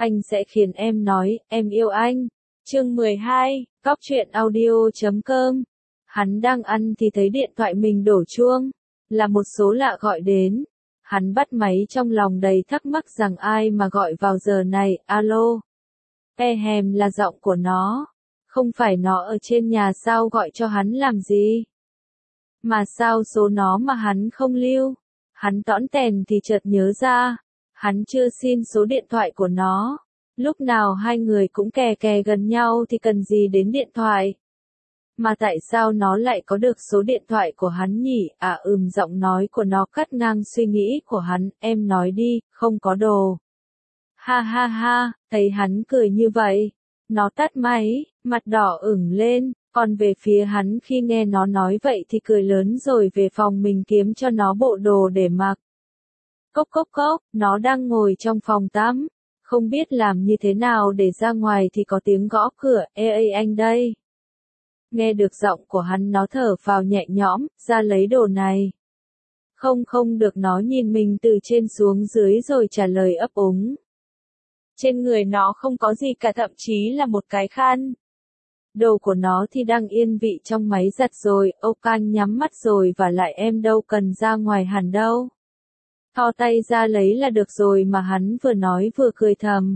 Anh sẽ khiến em nói, em yêu anh. Chương 12, cóc truyện audio.com. Hắn đang ăn thì thấy điện thoại mình đổ chuông. Là một số lạ gọi đến. Hắn bắt máy trong lòng đầy thắc mắc rằng ai mà gọi vào giờ này, alo. Là giọng của nó. Không phải nó ở trên nhà sao gọi cho hắn làm gì? Mà sao số nó mà hắn không lưu? Hắn tõn tèn thì chợt nhớ ra. Hắn chưa xin số điện thoại của nó. Lúc nào hai người cũng kè kè gần nhau thì cần gì đến điện thoại? Mà tại sao nó lại có được số điện thoại của hắn nhỉ? Giọng nói của nó cắt ngang suy nghĩ của hắn, em nói đi, không có đồ. Ha ha ha, thấy hắn cười như vậy. Nó tắt máy, mặt đỏ ửng lên, còn về phía hắn khi nghe nó nói vậy thì cười lớn rồi về phòng mình kiếm cho nó bộ đồ để mặc. Cốc cốc cốc, nó đang ngồi trong phòng tắm, không biết làm như thế nào để ra ngoài thì có tiếng gõ cửa, ê anh đây. Nghe được giọng của hắn nó thở phào nhẹ nhõm, ra lấy đồ này. Không được, nó nhìn mình từ trên xuống dưới rồi trả lời ấp úng. Trên người nó không có gì cả, thậm chí là một cái khăn. Đồ của nó thì đang yên vị trong máy giặt rồi, Can nhắm mắt rồi và lại em đâu cần ra ngoài hẳn đâu. Thò tay ra lấy là được rồi mà hắn vừa nói vừa cười thầm.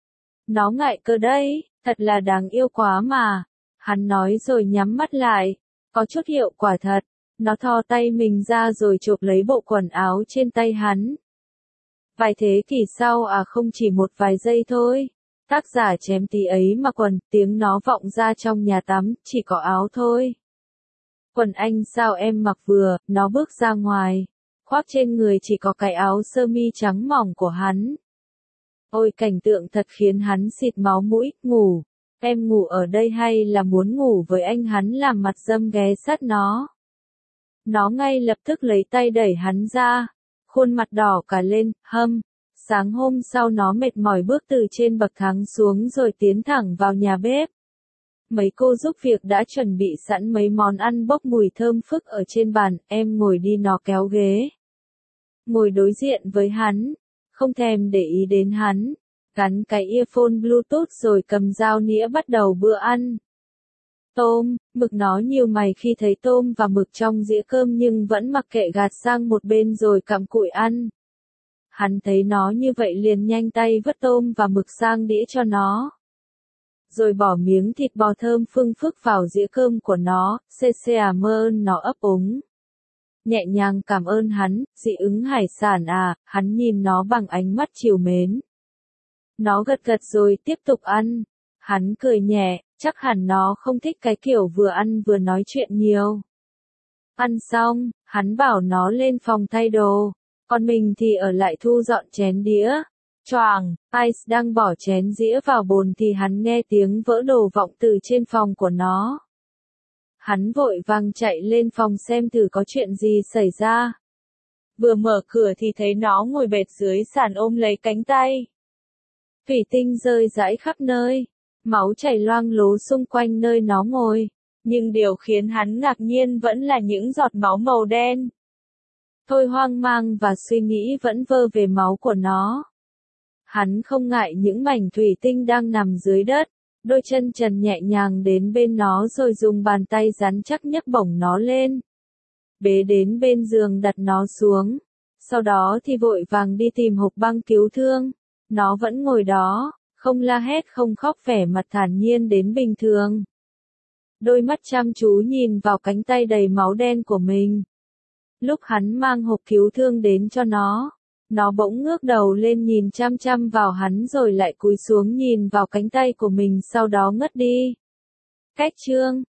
Nó ngại cơ đấy, thật là đáng yêu quá mà. Hắn nói rồi nhắm mắt lại, có chút hiệu quả thật. Nó thò tay mình ra rồi chộp lấy bộ quần áo trên tay hắn. Vài thế kỷ sau không chỉ một vài giây thôi. Tác giả chém tí ấy mà quần, tiếng nó vọng ra trong nhà tắm, chỉ có áo thôi. Quần anh sao em mặc vừa, nó bước ra ngoài. Khoác trên người chỉ có cái áo sơ mi trắng mỏng của hắn. Ôi cảnh tượng thật khiến hắn xịt máu mũi, ngủ. Em ngủ ở đây hay là muốn ngủ với anh? Hắn làm mặt dâm ghé sát nó. Nó ngay lập tức lấy tay đẩy hắn ra. Khuôn mặt đỏ cả lên, Sáng hôm sau nó mệt mỏi bước từ trên bậc thang xuống rồi tiến thẳng vào nhà bếp. Mấy cô giúp việc đã chuẩn bị sẵn mấy món ăn bốc mùi thơm phức ở trên bàn, em ngồi đi, nó kéo ghế. Ngồi đối diện với hắn, không thèm để ý đến hắn, gắn cái earphone Bluetooth rồi cầm dao nĩa bắt đầu bữa ăn. Tôm, mực, nó nhíu mày khi thấy tôm và mực trong dĩa cơm nhưng vẫn mặc kệ gạt sang một bên rồi cặm cụi ăn. Hắn thấy nó như vậy liền nhanh tay vứt tôm và mực sang đĩa cho nó. Rồi bỏ miếng thịt bò thơm phưng phức vào dĩa cơm của nó, cảm ơn, nó ấp úng. Nhẹ nhàng cảm ơn hắn, dị ứng hải sản hắn nhìn nó bằng ánh mắt trìu mến. Nó gật gật rồi tiếp tục ăn. Hắn cười nhẹ, chắc hẳn nó không thích cái kiểu vừa ăn vừa nói chuyện nhiều. Ăn xong, hắn bảo nó lên phòng thay đồ, còn mình thì ở lại thu dọn chén đĩa. Choàng, Ice đang bỏ chén dĩa vào bồn thì hắn nghe tiếng vỡ đồ vọng từ trên phòng của nó. Hắn vội vàng chạy lên phòng xem thử có chuyện gì xảy ra. Vừa mở cửa thì thấy nó ngồi bệt dưới sàn ôm lấy cánh tay. Thủy tinh rơi rãi khắp nơi, máu chảy loang lố xung quanh nơi nó ngồi, nhưng điều khiến hắn ngạc nhiên vẫn là những giọt máu màu đen. Thôi hoang mang và suy nghĩ vẫn vơ về máu của nó. Hắn không ngại những mảnh thủy tinh đang nằm dưới đất, đôi chân trần nhẹ nhàng đến bên nó rồi dùng bàn tay rắn chắc nhấc bổng nó lên. Bế đến bên giường đặt nó xuống, sau đó thì vội vàng đi tìm hộp băng cứu thương. Nó vẫn ngồi đó, không la hét không khóc, vẻ mặt thản nhiên đến bình thường. Đôi mắt chăm chú nhìn vào cánh tay đầy máu đen của mình. Lúc hắn mang hộp cứu thương đến cho nó bỗng ngước đầu lên nhìn chăm chăm vào hắn rồi lại cúi xuống nhìn vào cánh tay của mình, sau đó ngất đi. Cách chương